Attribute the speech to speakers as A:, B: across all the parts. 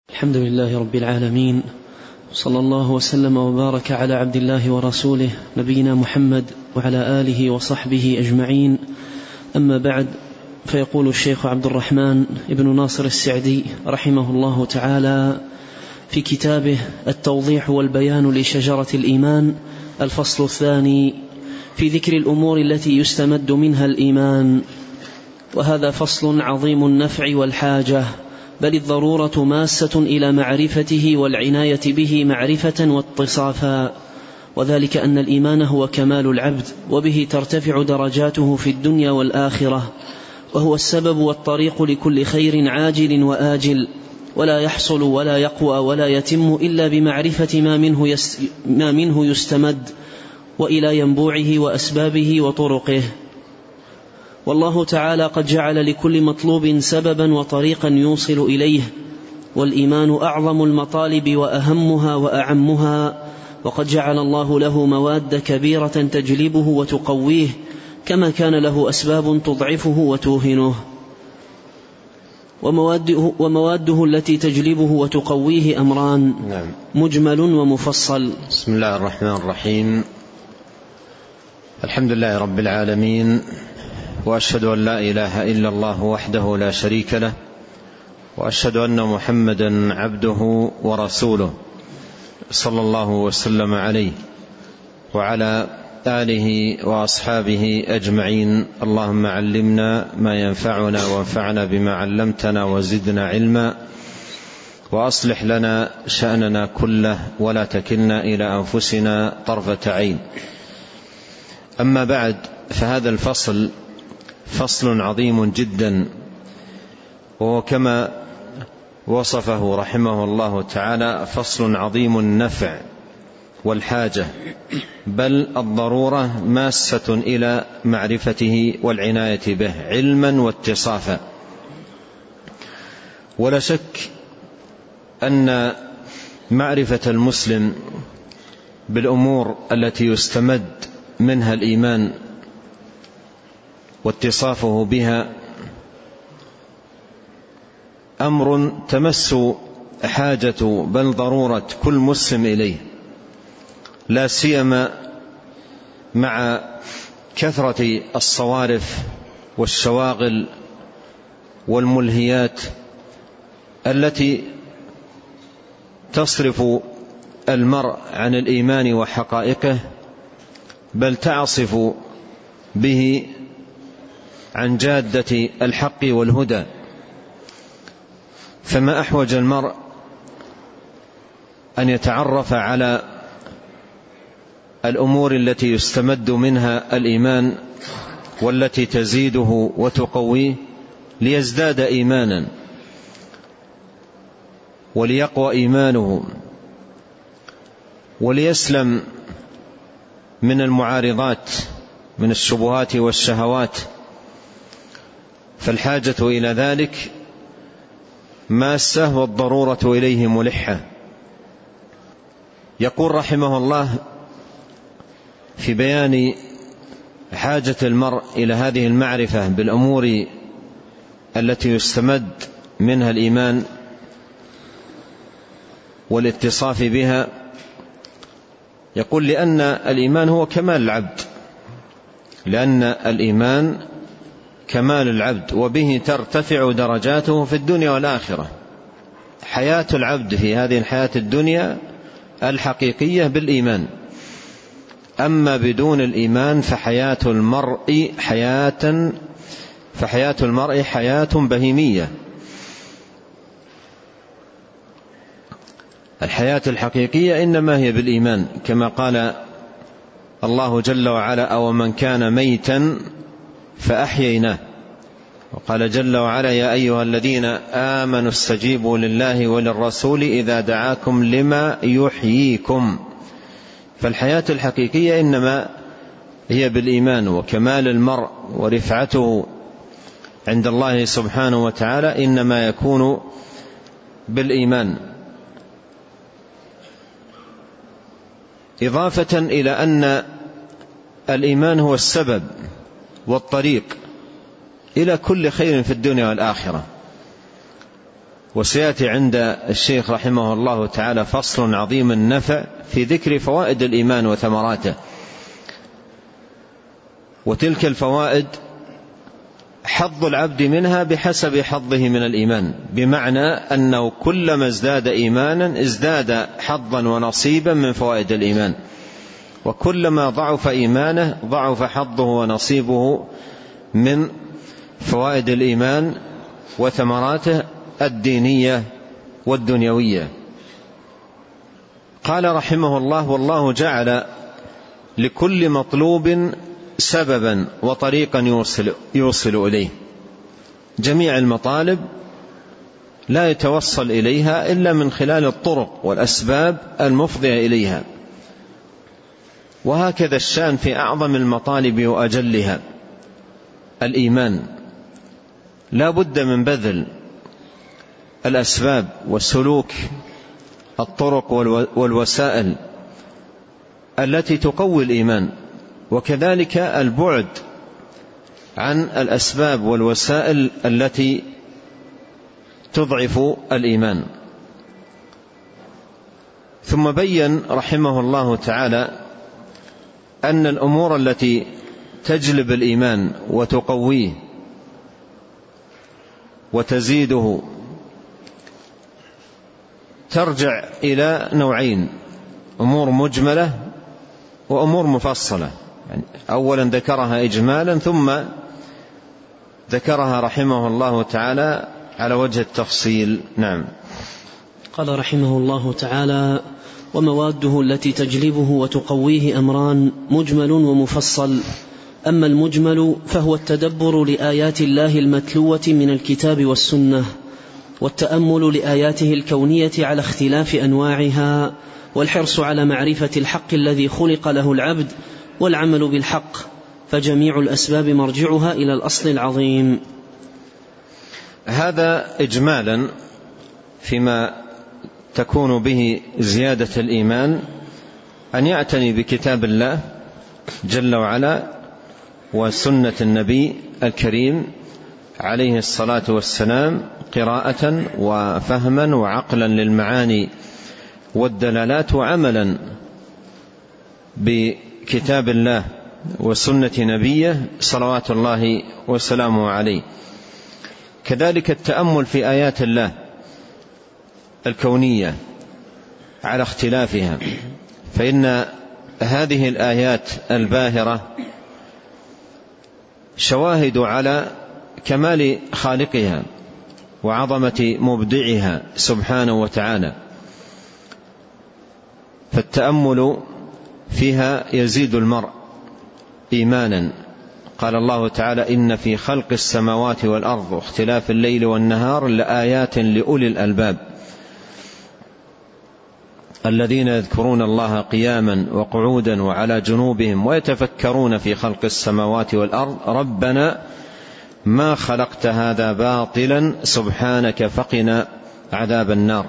A: الحمد لله رب العالمين، صلى الله وسلم وبارك على عبد الله ورسوله نبينا محمد وعلى آله وصحبه أجمعين. أما بعد، فيقول الشيخ عبد الرحمن ابن ناصر السعدي رحمه الله تعالى في كتابه التوضيح والبيان لشجرة الإيمان، الفصل الثاني في ذكر الأمور التي يستمد منها الإيمان. وهذا فصل عظيم النفع والحاجة، بل الضرورة ماسة إلى معرفته والعناية به معرفة واتصافا، وذلك أن الإيمان هو كمال العبد، وبه ترتفع درجاته في الدنيا والآخرة، وهو السبب والطريق لكل خير عاجل وآجل، ولا يحصل ولا يقوى ولا يتم إلا بمعرفة ما منه يستمد، وإلى ينبوعه وأسبابه وطرقه. والله تعالى قد جعل لكل مطلوب سببا وطريقا يوصل إليه، والإيمان أعظم المطالب وأهمها وأعمها، وقد جعل الله له مواد كبيرة تجلبه وتقويه، كما كان له أسباب تضعفه وتوهنه. ومواده التي تجلبه وتقويه أمران، مجمل ومفصل.
B: بسم الله الرحمن الرحيم. الحمد لله رب العالمين، وأشهد أن لا إله إلا الله وحده لا شريك له، وأشهد أن محمدا عبده ورسوله، صلى الله وسلم عليه وعلى آله وأصحابه أجمعين. اللهم علمنا ما ينفعنا وانفعنا بما علمتنا وزدنا علما، وأصلح لنا شأننا كله ولا تكلنا إلى أنفسنا طرفة عين. أما بعد، فهذا الفصل فصل عظيم جدا، وكما وصفه رحمه الله تعالى فصل عظيم النفع والحاجة، بل الضرورة ماسة إلى معرفته والعناية به علما واتصافا. ولا شك أن معرفة المسلم بالأمور التي يستمد منها الإيمان واتصافه بها أمر تمس حاجة بل ضرورة كل مسلم إليه، لا سيما مع كثرة الصوارف والشواغل والملهيات التي تصرف المرء عن الإيمان وحقائقه، بل تعصف به عن جادة الحق والهدى. فما أحوج المرء أن يتعرف على الأمور التي يستمد منها الإيمان والتي تزيده وتقويه، ليزداد إيمانا وليقوى إيمانه وليسلم من المعارضات من الشبهات والشهوات. فالحاجة إلى ذلك ماسة، والضرورة إليه ملحة. يقول رحمه الله في بيان حاجة المرء إلى هذه المعرفة بالأمور التي يستمد منها الإيمان والاتصاف بها، يقول لأن الإيمان هو كمال العبد، لأن الإيمان كمال العبد، وبه ترتفع درجاته في الدنيا والآخرة. حياة العبد في هذه الحياة الدنيا الحقيقية بالإيمان، أما بدون الإيمان فحياة المرء حياة بهيمية. الحياة الحقيقية إنما هي بالإيمان، كما قال الله جل وعلا: أو من كان ميتا فأحييناه. وقال جل وعلا: يا أيها الذين آمنوا استجيبوا لله وللرسول إذا دعاكم لما يحييكم. فالحياة الحقيقية إنما هي بالإيمان، وكمال المرء ورفعته عند الله سبحانه وتعالى إنما يكون بالإيمان. إضافة إلى أن الإيمان هو السبب والطريق إلى كل خير في الدنيا والآخرة، وسيأتي عند الشيخ رحمه الله تعالى فصل عظيم النفع في ذكر فوائد الإيمان وثمراته، وتلك الفوائد حظ العبد منها بحسب حظه من الإيمان، بمعنى أنه كلما ازداد إيمانا ازداد حظا ونصيبا من فوائد الإيمان، وكلما ضعف إيمانه ضعف حظه ونصيبه من فوائد الإيمان وثمراته الدينية والدنيوية. قال رحمه الله: والله جعل لكل مطلوب سببا وطريقا يوصل إليه. جميع المطالب لا يتوصل إليها إلا من خلال الطرق والأسباب المفضية إليها، وهكذا الشأن في أعظم المطالب وأجلها الإيمان. لا بد من بذل الأسباب وسلوك الطرق والوسائل التي تقوي الإيمان، وكذلك البعد عن الأسباب والوسائل التي تضعف الإيمان. ثم بين رحمه الله تعالى أن الأمور التي تجلب الإيمان وتقويه وتزيده ترجع إلى نوعين: أمور مجملة وأمور مفصلة. يعني أولا ذكرها إجمالا، ثم ذكرها رحمه الله تعالى على وجه التفصيل. نعم.
A: قال رحمه الله تعالى: ومواده التي تجلبه وتقويه أمران: مجمل ومفصل. أما المجمل فهو التدبر لآيات الله المتلوة من الكتاب والسنة، والتأمل لآياته الكونية على اختلاف أنواعها، والحرص على معرفة الحق الذي خلق له العبد، والعمل بالحق، فجميع الأسباب مرجعها إلى الأصل العظيم.
B: هذا إجمالا فيما تكون به زيادة الإيمان، أن يعتني بكتاب الله جل وعلا وسنة النبي الكريم عليه الصلاة والسلام، قراءة وفهما وعقلا للمعاني والدلالات، وعملا بكتاب الله وسنة نبيه صلوات الله وسلامه عليه. كذلك التأمل في آيات الله الكونية على اختلافها، فإن هذه الآيات الباهرة شواهد على كمال خالقها وعظمة مبدعها سبحانه وتعالى، فالتأمل فيها يزيد المرء إيمانا. قال الله تعالى: إن في خلق السماوات والأرض واختلاف الليل والنهار لآيات لأولي الألباب الذين يذكرون الله قياما وقعودا وعلى جنوبهم ويتفكرون في خلق السماوات والأرض ربنا ما خلقت هذا باطلا سبحانك فقنا عذاب النار.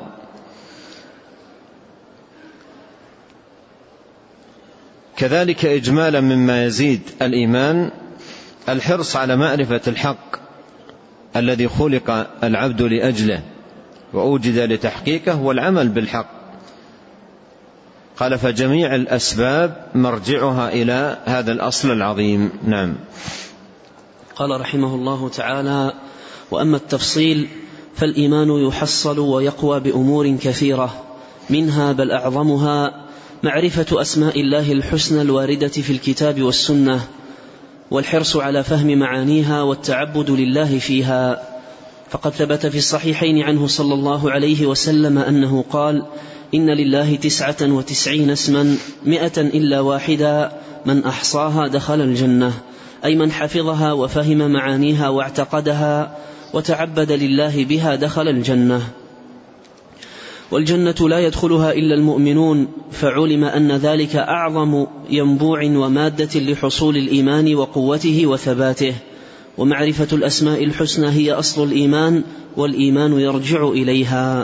B: كذلك إجمالا مما يزيد الإيمان الحرص على معرفة الحق الذي خلق العبد لأجله وأوجد لتحقيقه، والعمل بالحق. قال: فجميع الأسباب مرجعها إلى هذا الأصل العظيم. نعم.
A: قال رحمه الله تعالى: وأما التفصيل فالإيمان يحصل ويقوى بأمور كثيرة، منها بل أعظمها معرفة أسماء الله الحسنى الواردة في الكتاب والسنة، والحرص على فهم معانيها والتعبد لله فيها. فقد ثبت في الصحيحين عنه صلى الله عليه وسلم أنه قال: إن لله 99 اسما 100 إلا واحدا من أحصاها دخل الجنة، أي من حفظها وفهم معانيها واعتقدها وتعبد لله بها دخل الجنة. والجنة لا يدخلها إلا المؤمنون، فعلم أن ذلك أعظم ينبوع ومادة لحصول الإيمان وقوته وثباته. ومعرفة الأسماء الحسنى هي أصل الإيمان، والإيمان يرجع إليها.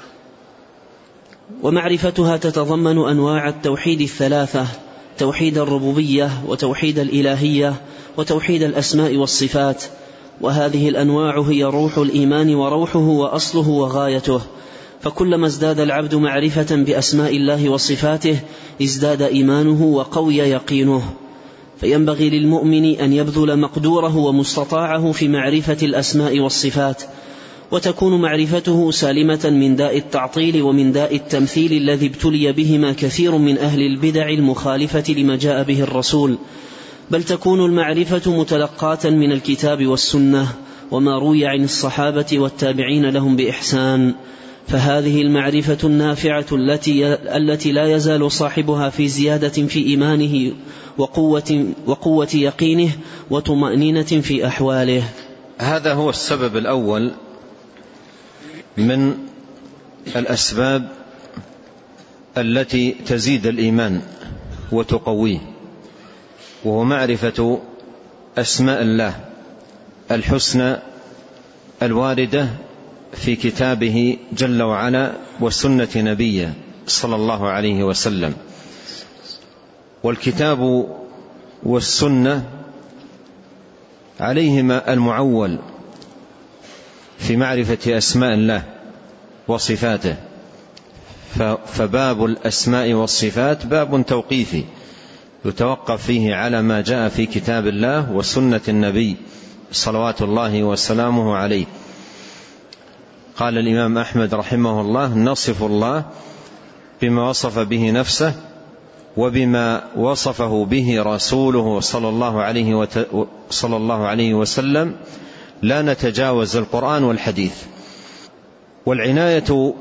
A: ومعرفتها تتضمن أنواع التوحيد الثلاثة: توحيد الربوبية، وتوحيد الإلهية، وتوحيد الأسماء والصفات. وهذه الأنواع هي روح الإيمان وروحه وأصله وغايته. فكلما ازداد العبد معرفة بأسماء الله وصفاته ازداد إيمانه وقوي يقينه. فينبغي للمؤمن أن يبذل مقدوره ومستطاعه في معرفة الأسماء والصفات، وتكون معرفته سالمة من داء التعطيل ومن داء التمثيل الذي ابتلي بهما كثير من أهل البدع المخالفة لما جاء به الرسول، بل تكون المعرفة متلقاة من الكتاب والسنة وما روي عن الصحابة والتابعين لهم بإحسان. فهذه المعرفة النافعة التي لا يزال صاحبها في زيادة في إيمانه وقوة يقينه وطمأنينة في أحواله.
B: هذا هو السبب الأول من الأسباب التي تزيد الإيمان وتقويه، وهو معرفة أسماء الله الحسنى الواردة في كتابه جل وعلا وسنة نبيه صلى الله عليه وسلم. والكتاب والسنة عليهما المعول في معرفة أسماء الله وصفاته، فباب الأسماء والصفات باب توقيفي يتوقف فيه على ما جاء في كتاب الله وسنة النبي صلوات الله وسلامه عليه. قال الإمام أحمد رحمه الله: نصف الله بما وصف به نفسه وبما وصفه به رسوله صلى الله عليه وسلم، لا نتجاوز القرآن والحديث. والعناية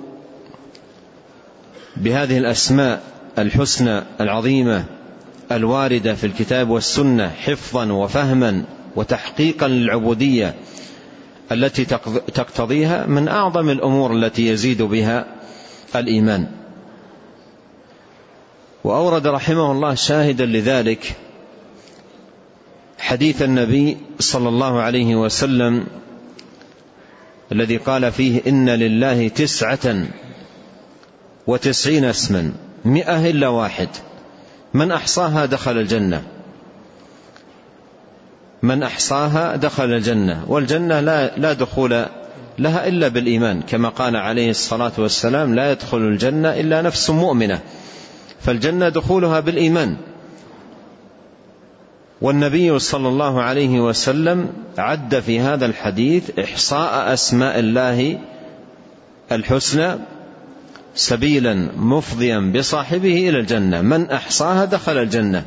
B: بهذه الأسماء الحسنى العظيمة الواردة في الكتاب والسنة حفظا وفهما وتحقيقا للعبودية التي تقتضيها من أعظم الأمور التي يزيد بها الإيمان. وأورد رحمه الله شاهدا لذلك حديث النبي صلى الله عليه وسلم الذي قال فيه: إن لله 99 اسما 100 إلا واحد، من أحصاها دخل الجنة. من أحصاها دخل الجنة، والجنة لا دخول لها إلا بالإيمان، كما قال عليه الصلاة والسلام: لا يدخل الجنة إلا نفس مؤمنة. فالجنة دخولها بالإيمان. والنبي صلى الله عليه وسلم عد في هذا الحديث إحصاء أسماء الله الحسنى سبيلا مفضيا بصاحبه إلى الجنة، من أحصاها دخل الجنة.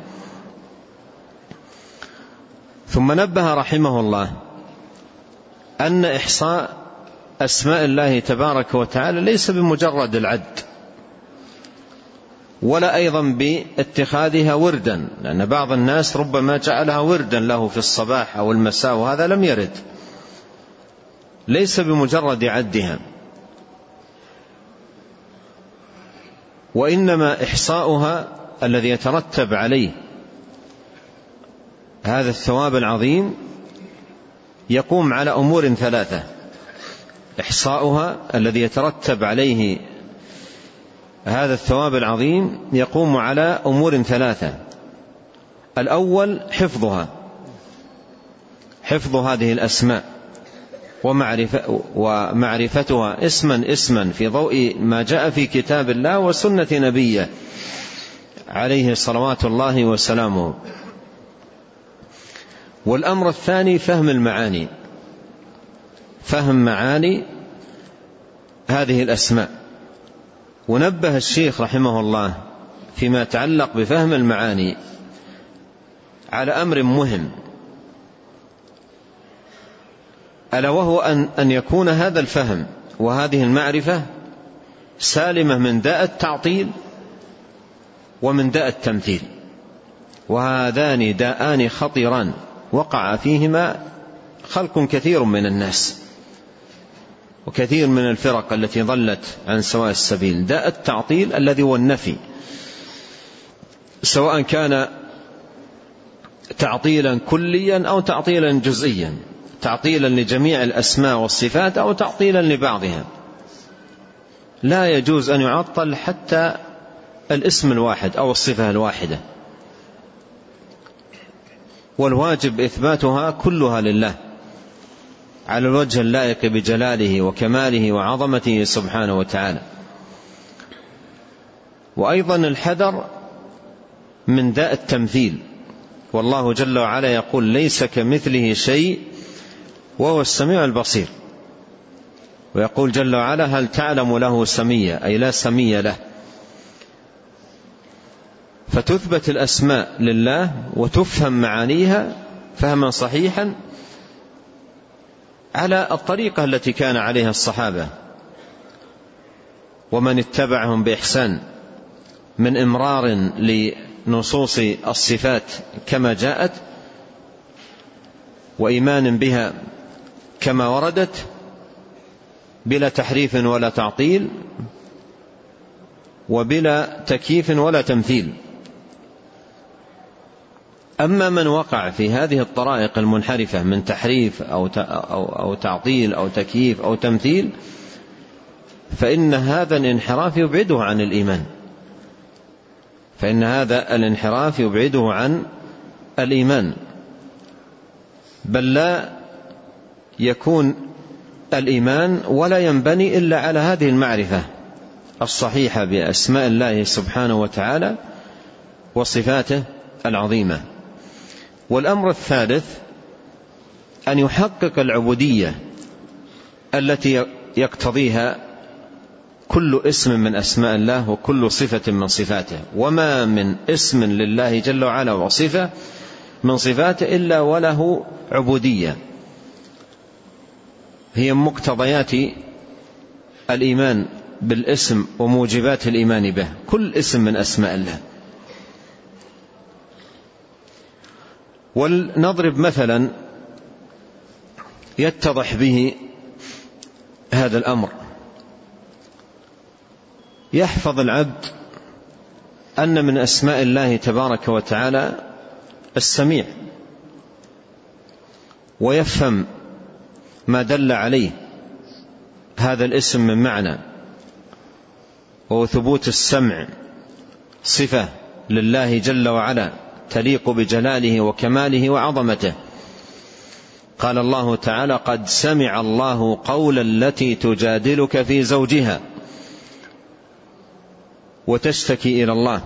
B: ثم نبه رحمه الله أن إحصاء أسماء الله تبارك وتعالى ليس بمجرد العد، ولا أيضا باتخاذها وردا، لأن بعض الناس ربما جعلها وردا له في الصباح أو المساء، وهذا لم يرد. ليس بمجرد عدها، وإنما إحصاؤها الذي يترتب عليه هذا الثواب العظيم يقوم على أمور ثلاثة. إحصاؤها الذي يترتب عليه هذا الثواب العظيم يقوم على أمور ثلاثة. الأول حفظ هذه الأسماء ومعرفتها اسما في ضوء ما جاء في كتاب الله وسنة نبيه عليه صلوات الله وسلامه. والأمر الثاني فهم معاني هذه الأسماء. ونبه الشيخ رحمه الله فيما يتعلق بفهم المعاني على أمر مهم، ألا وهو أن يكون هذا الفهم وهذه المعرفة سالمة من داء التعطيل ومن داء التمثيل، وهذان داءان خطيران وقع فيهما خلق كثير من الناس وكثير من الفرق التي ضلت عن سواء السبيل. داء التعطيل الذي هو النفي، سواء كان تعطيلا كليا أو تعطيلا جزئيا، تعطيلا لجميع الأسماء والصفات أو تعطيلا لبعضها. لا يجوز أن يعطل حتى الاسم الواحد أو الصفة الواحدة، والواجب إثباتها كلها لله على الوجه اللائق بجلاله وكماله وعظمته سبحانه وتعالى. وأيضا الحذر من داء التمثيل، والله جل وعلا يقول ليس كمثله شيء وهو السميع البصير، ويقول جل وعلا هل تعلم له سميا، أي لا سمي له. فتثبت الأسماء لله وتفهم معانيها فهما صحيحا على الطريقة التي كان عليها الصحابة ومن اتبعهم بإحسان، من إمرار لنصوص الصفات كما جاءت وإيمان بها كما وردت بلا تحريف ولا تعطيل وبلا تكييف ولا تمثيل. أما من وقع في هذه الطرائق المنحرفة من تحريف أو تعطيل أو تكييف أو تمثيل، فإن هذا الانحراف يبعده عن الإيمان، فإن هذا الانحراف يبعده عن الإيمان، بل لا يكون الإيمان ولا ينبني إلا على هذه المعرفة الصحيحة بأسماء الله سبحانه وتعالى وصفاته العظيمة. والأمر الثالث أن يحقق العبودية التي يقتضيها كل اسم من أسماء الله وكل صفة من صفاته. وما من اسم لله جل وعلا وصفة من صفاته إلا وله عبودية، هي مقتضيات الإيمان بالاسم وموجبات الإيمان به، كل اسم من أسماء الله. ولنضرب مثلا يتضح به هذا الأمر. يحفظ العبد أن من أسماء الله تبارك وتعالى السميع، ويفهم ما دل عليه هذا الاسم من معنى، وهو ثبوت السمع صفة لله جل وعلا تليق بجلاله وكماله وعظمته. قال الله تعالى قد سمع الله قول التي تجادلك في زوجها وتشتكي إلى الله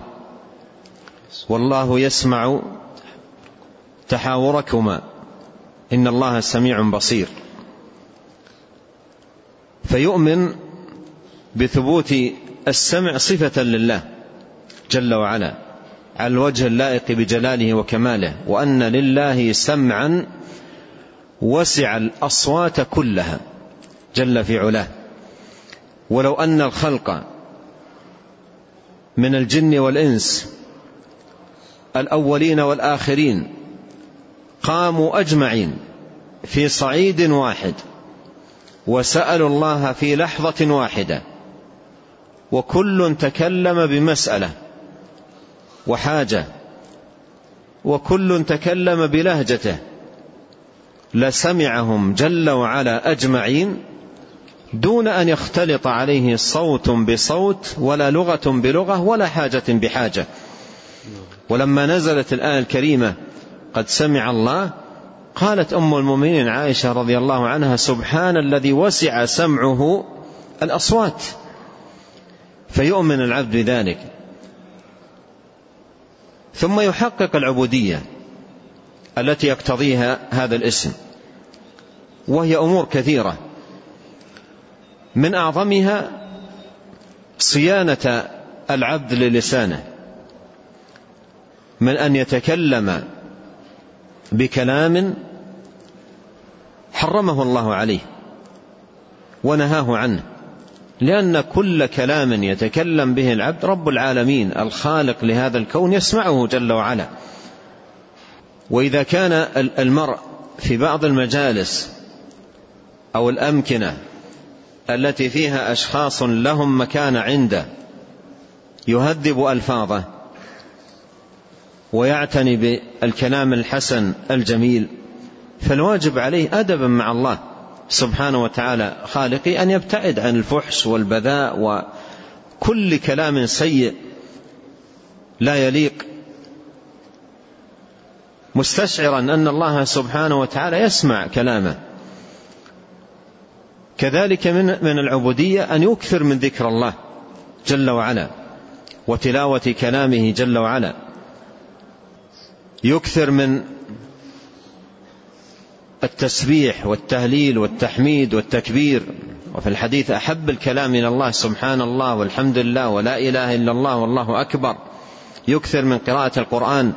B: والله يسمع تحاوركما إن الله سميع بصير. فيؤمن بثبوت السمع صفة لله جل وعلا على الوجه اللائق بجلاله وكماله، وأن لله سمعا وسع الأصوات كلها جل في علاه. ولو أن الخلق من الجن والإنس الأولين والآخرين قاموا أجمعين في صعيد واحد وسألوا الله في لحظة واحدة، وكل تكلم بمسألة وحاجة، وكل تكلم بلهجته، لسمعهم جل وعلا أجمعين دون أن يختلط عليه صوت بصوت ولا لغة بلغة ولا حاجة بحاجة. ولما نزلت الآية الكريمة قد سمع الله، قالت أم المؤمنين عائشة رضي الله عنها سبحان الذي وسع سمعه الأصوات. فيؤمن العبد بذلك، ثم يحقق العبودية التي يقتضيها هذا الاسم، وهي أمور كثيرة، من أعظمها صيانة العبد للسانه من أن يتكلم بكلام حرمه الله عليه ونهاه عنه، لأن كل كلام يتكلم به العبد رب العالمين الخالق لهذا الكون يسمعه جل وعلا. وإذا كان المرء في بعض المجالس أو الأمكنة التي فيها أشخاص لهم مكان عنده يهذب ألفاظه ويعتني بالكلام الحسن الجميل، فالواجب عليه أدبا مع الله سبحانه وتعالى خالقي أن يبتعد عن الفحش والبذاء وكل كلام سيء لا يليق، مستشعرا أن الله سبحانه وتعالى يسمع كلامه كذلك من العبودية أن يكثر من ذكر الله جل وعلا وتلاوة كلامه جل وعلا، يكثر من التسبيح والتهليل والتحميد والتكبير. وفي الحديث أحب الكلام إلى الله سبحان الله والحمد لله ولا إله إلا الله والله أكبر. يكثر من قراءة القرآن.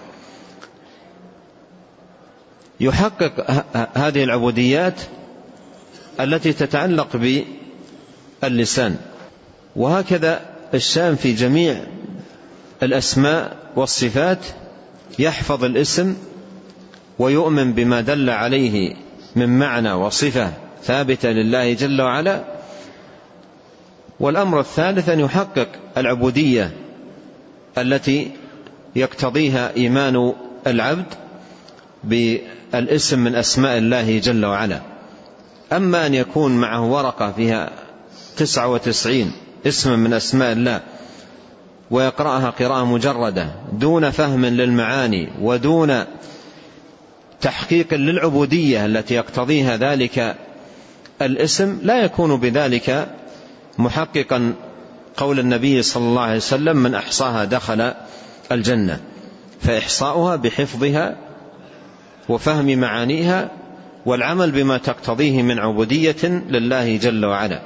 B: يحقق هذه العبوديات التي تتعلق باللسان. وهكذا الشام في جميع الأسماء والصفات، يحفظ الاسم ويؤمن بما دل عليه من معنى وصفة ثابتة لله جل وعلا. والأمر الثالث أن يحقق العبودية التي يقتضيها إيمان العبد بالاسم من أسماء الله جل وعلا. أما أن يكون معه ورقة فيها 99 اسما من أسماء الله ويقرأها قراءة مجردة دون فهم للمعاني ودون تحقيق للعبودية التي يقتضيها ذلك الاسم، لا يكون بذلك محققا قول النبي صلى الله عليه وسلم: من أحصاها دخل الجنة. فإحصاؤها بحفظها وفهم معانيها والعمل بما تقتضيه من عبودية لله جل وعلا.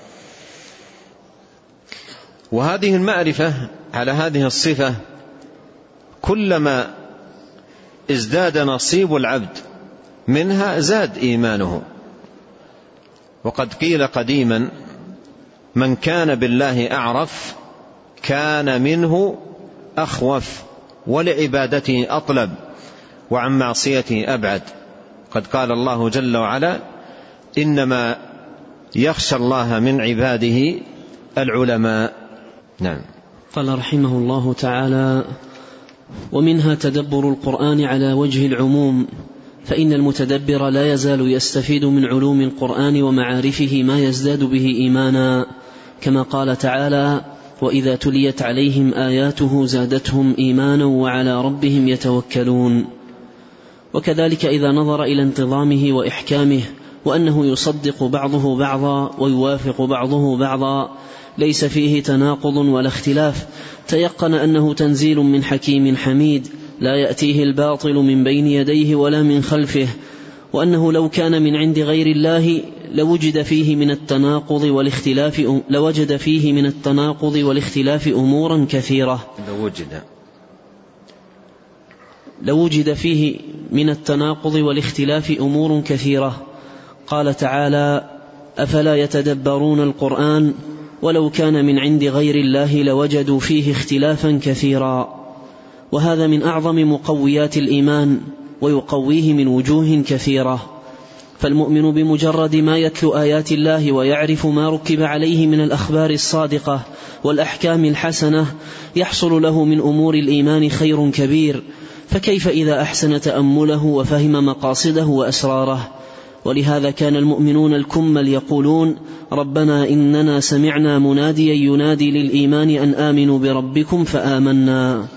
B: وهذه المعرفة على هذه الصفة كلما ازداد نصيب العبد منها زاد إيمانه. وقد قيل قديما: من كان بالله أعرف كان منه أخوف ولعبادته أطلب وعن معصيته أبعد. قد قال الله جل وعلا: إنما يخشى الله من عباده العلماء. نعم.
A: قال رحمه الله تعالى: ومنها تدبر القرآن على وجه العموم، فإن المتدبر لا يزال يستفيد من علوم القرآن ومعارفه ما يزداد به إيمانا، كما قال تعالى: وإذا تليت عليهم آياته زادتهم إيمانا وعلى ربهم يتوكلون. وكذلك إذا نظر إلى انتظامه وإحكامه وأنه يصدق بعضه بعضا ويوافق بعضه بعضا ليس فيه تناقض ولا اختلاف، تيقن أنه تنزيل من حكيم حميد لا يأتيه الباطل من بين يديه ولا من خلفه، وأنه لو كان من عند غير الله لوجد فيه من التناقض والاختلاف أمورا كثيرة. لوجد فيه من التناقض والاختلاف أمور كثيرة. قال تعالى: أفلا يتدبرون القرآن ولو كان من عند غير الله لوجدوا فيه اختلافا كثيرا. وهذا من أعظم مقويات الإيمان ويقويه من وجوه كثيرة. فالمؤمن بمجرد ما يتلو آيات الله ويعرف ما ركب عليه من الأخبار الصادقة والأحكام الحسنة يحصل له من أمور الإيمان خير كبير، فكيف إذا أحسن تأمله وفهم مقاصده وأسراره؟ ولهذا كان المؤمنون الكمل يقولون: ربنا إننا سمعنا مناديا ينادي للإيمان أن آمنوا بربكم فآمنا.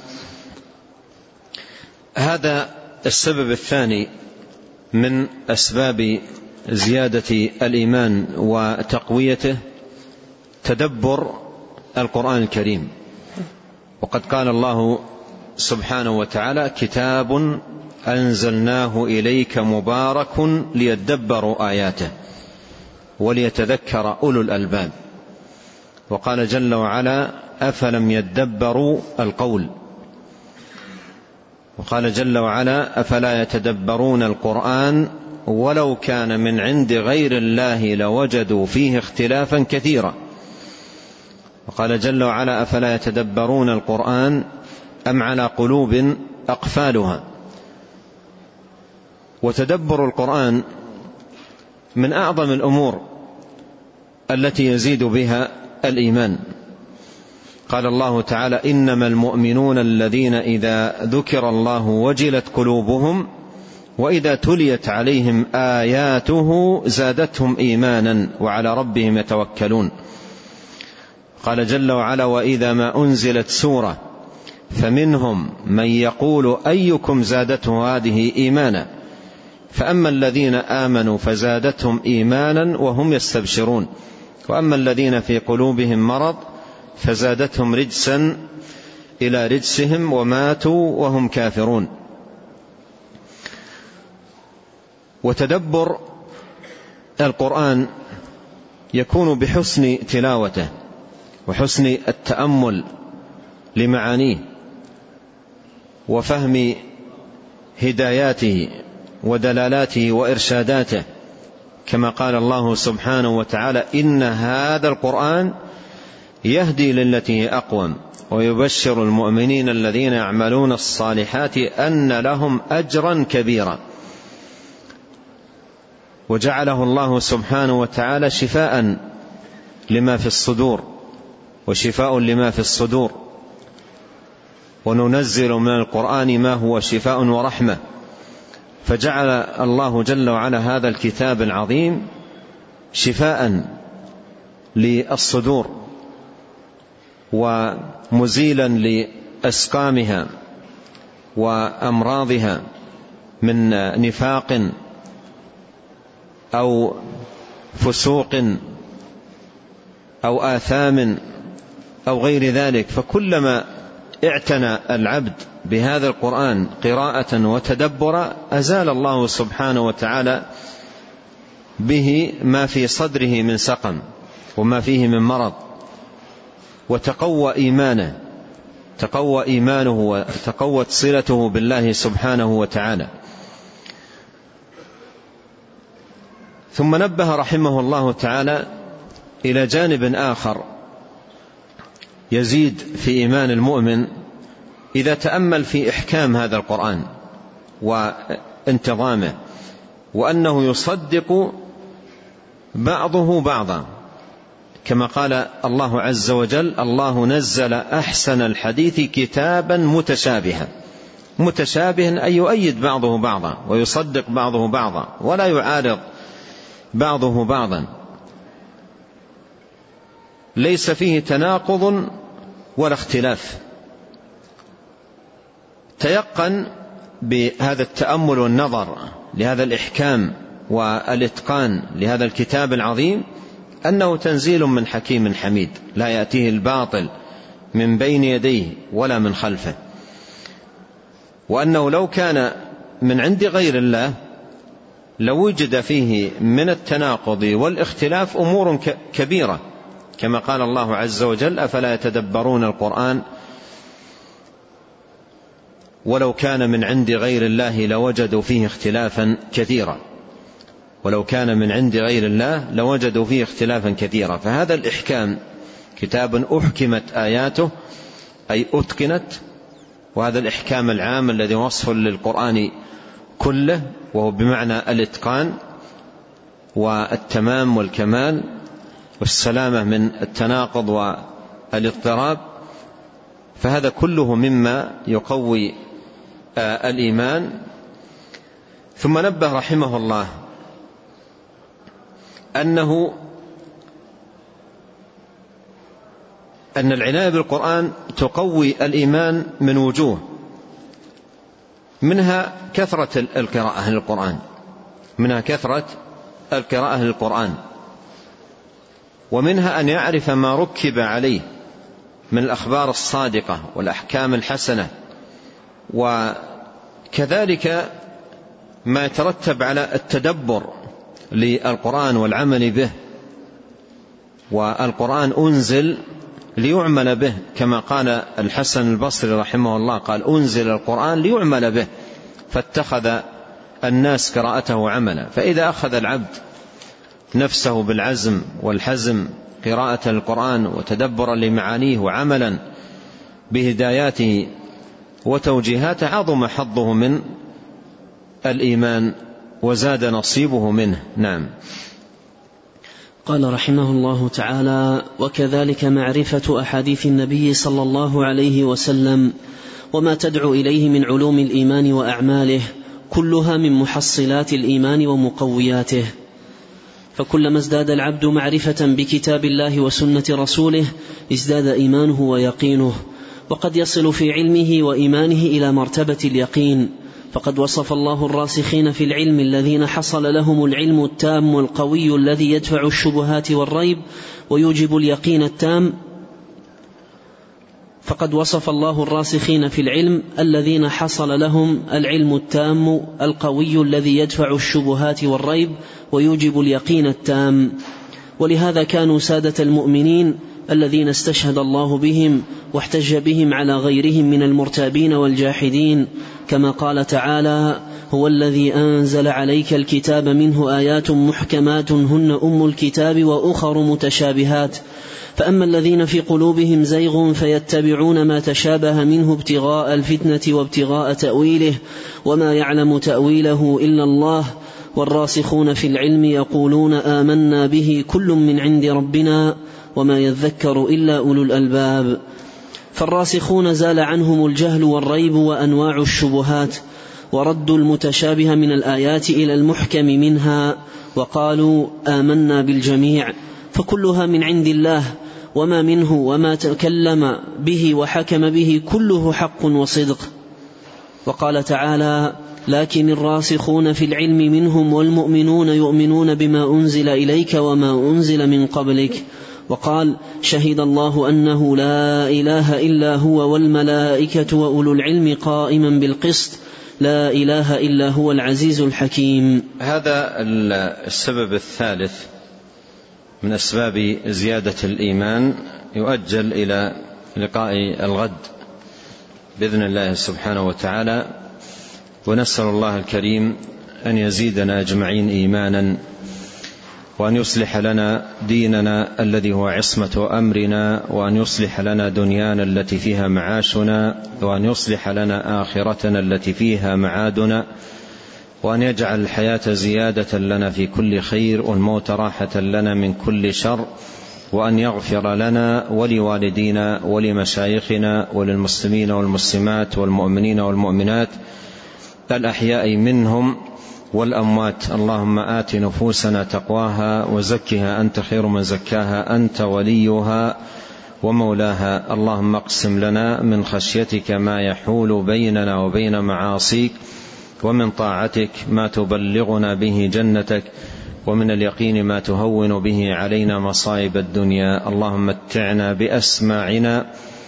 B: هذا السبب الثاني من أسباب زيادة الإيمان وتقويته تدبر القرآن الكريم. وقد قال الله سبحانه وتعالى: كتاب أنزلناه إليك مبارك ليدبروا آياته وليتذكر أولو الألباب. وقال جل وعلا: أفلم يدبروا القول. وقال جل وعلا: أفلا يتدبرون القرآن ولو كان من عند غير الله لوجدوا فيه اختلافا كثيرا. وقال جل وعلا: أفلا يتدبرون القرآن أم على قلوب أقفالها. وتدبر القرآن من أعظم الأمور التي يزيد بها الإيمان. قال الله تعالى: إنما المؤمنون الذين إذا ذكر الله وجلت قلوبهم وإذا تليت عليهم آياته زادتهم إيمانا وعلى ربهم يتوكلون. قال جل وعلا: وإذا ما أنزلت سورة فمنهم من يقول أيكم زادته هذه إيمانا فأما الذين آمنوا فزادتهم إيمانا وهم يستبشرون وأما الذين في قلوبهم مرض فزادتهم رجسا إلى رجسهم وماتوا وهم كافرون. وتدبر القرآن يكون بحسن تلاوته وحسن التأمل لمعانيه وفهم هداياته ودلالاته وإرشاداته، كما قال الله سبحانه وتعالى: إن هذا القرآن يهدي للتي هي أقوم ويبشر المؤمنين الذين يعملون الصالحات أن لهم أجرا كبيرا. وجعله الله سبحانه وتعالى شفاء لما في الصدور وشفاء لما في الصدور، وننزل من القرآن ما هو شفاء ورحمة. فجعل الله جل وعلا هذا الكتاب العظيم شفاء للصدور ومزيلا لأسقامها وأمراضها من نفاق أو فسوق أو آثام أو غير ذلك. فكلما اعتنى العبد بهذا القرآن قراءة وتدبرا أزال الله سبحانه وتعالى به ما في صدره من سقم وما فيه من مرض، وتقوى إيمانه وتقوت صلته بالله سبحانه وتعالى. ثم نبه رحمه الله تعالى إلى جانب آخر يزيد في إيمان المؤمن إذا تأمل في إحكام هذا القرآن وانتظامه، وأنه يصدق بعضه بعضا، كما قال الله عز وجل: الله نزل أحسن الحديث كتابا متشابها أي يؤيد بعضه بعضا ويصدق بعضه بعضا ولا يعارض بعضه بعضا، ليس فيه تناقض ولا اختلاف. تيقن بهذا التأمل والنظر لهذا الإحكام والإتقان لهذا الكتاب العظيم أنه تنزيل من حكيم حميد، لا يأتيه الباطل من بين يديه ولا من خلفه، وأنه لو كان من عند غير الله لوجد فيه من التناقض والاختلاف أمور كبيرة، كما قال الله عز وجل: أفلا يتدبرون القرآن ولو كان من عند غير الله لوجدوا فيه اختلافا كثيرا. ولو كان من عند غير الله لوجدوا فيه اختلافا كثيرا. فهذا الإحكام كتاب أحكمت آياته أي أتقنت، وهذا الإحكام العام الذي وصف للقرآن كله، وهو بمعنى الإتقان والتمام والكمال والسلامة من التناقض والاضطراب. فهذا كله مما يقوي الإيمان. ثم نبه رحمه الله أن العناية بالقرآن تقوي الإيمان من وجوه، منها كثرة القراءة للقرآن، ومنها أن يعرف ما ركب عليه من الأخبار الصادقة والأحكام الحسنة، وكذلك ما يترتب على التدبر للقرآن والعمل به. والقرآن أنزل ليعمل به، كما قال الحسن البصري رحمه الله قال: أنزل القرآن ليعمل به فاتخذ الناس قراءته عملا. فإذا أخذ العبد نفسه بالعزم والحزم قراءة القرآن وتدبرا لمعانيه وعملا بهداياته وتوجيهاته عظم حظه من الإيمان وزاد نصيبه منه. نعم.
A: قال رحمه الله تعالى: وكذلك معرفة أحاديث النبي صلى الله عليه وسلم وما تدعو إليه من علوم الإيمان وأعماله كلها من محصلات الإيمان ومقوياته. فكلما ازداد العبد معرفة بكتاب الله وسنة رسوله ازداد إيمانه ويقينه، وقد يصل في علمه وإيمانه إلى مرتبة اليقين، فقد وصف الله الراسخين في العلم الذين حصل لهم العلم التام والقوي الذي يدفع الشبهات والريب ويوجب اليقين التام. فقد وصف الله الراسخين في العلم الذين حصل لهم العلم التام القوي الذي يدفع الشبهات والريب ويوجب اليقين التام، ولهذا كانوا سادة المؤمنين الذين استشهد الله بهم واحتج بهم على غيرهم من المرتابين والجاحدين، كما قال تعالى: هو الذي أنزل عليك الكتاب منه آيات محكمات هن أم الكتاب وأخر متشابهات، فأما الذين في قلوبهم زيغ فيتبعون ما تشابه منه ابتغاء الفتنة وابتغاء تأويله وما يعلم تأويله إلا الله، والراسخون في العلم يقولون آمنا به كل من عند ربنا وما يذكر إلا أولو الألباب. فالراسخون زال عنهم الجهل والريب وأنواع الشبهات، وردوا المتشابه من الآيات إلى المحكم منها، وقالوا آمنا بالجميع، فكلها من عند الله، وما منه وما تكلم به وحكم به كله حق وصدق. وقال تعالى: لكن الراسخون في العلم منهم والمؤمنون يؤمنون بما أنزل إليك وما أنزل من قبلك. وقال: شهد الله أنه لا إله إلا هو والملائكة وأولو العلم قائما بالقسط لا إله إلا هو العزيز الحكيم.
B: هذا السبب الثالث من أسباب زيادة الإيمان يؤجل إلى لقاء الغد بإذن الله سبحانه وتعالى، ونسأل الله الكريم أن يزيدنا أجمعين إيمانا، وأن يصلح لنا ديننا الذي هو عصمة أمرنا، وأن يصلح لنا دنيانا التي فيها معاشنا، وأن يصلح لنا آخرتنا التي فيها معادنا، وأن يجعل الحياة زيادة لنا في كل خير والموت راحة لنا من كل شر، وأن يغفر لنا ولوالدينا ولمشايخنا وللمسلمين والمسلمات والمؤمنين والمؤمنات الأحياء منهم والأموات. اللهم آت نفوسنا تقواها وزكها أنت خير من زكاها أنت وليها ومولاها. اللهم اقسم لنا من خشيتك ما يحول بيننا وبين معاصيك، ومن طاعتك ما تبلغنا به جنتك، ومن اليقين ما تهون به علينا مصائب الدنيا. اللهم متعنا بأسماعنا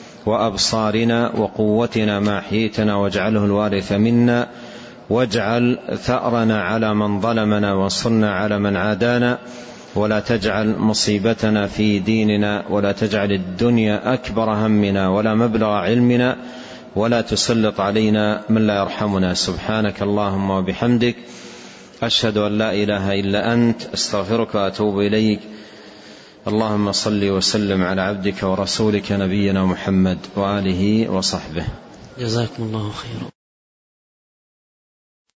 B: وأبصارنا وقوتنا ما أحييتنا، واجعله الوارث منا، واجعل ثأرنا على من ظلمنا، وانصرنا على من عادانا، ولا تجعل مصيبتنا في ديننا، ولا تجعل الدنيا أكبر همنا ولا مبلغ علمنا، ولا تسلط علينا من لا يرحمنا. سبحانك اللهم وبحمدك، أشهد أن لا إله إلا أنت، أستغفرك وأتوب إليك. اللهم صل وسلم على عبدك ورسولك نبينا محمد وآله وصحبه.
A: جزاكم الله خيرا.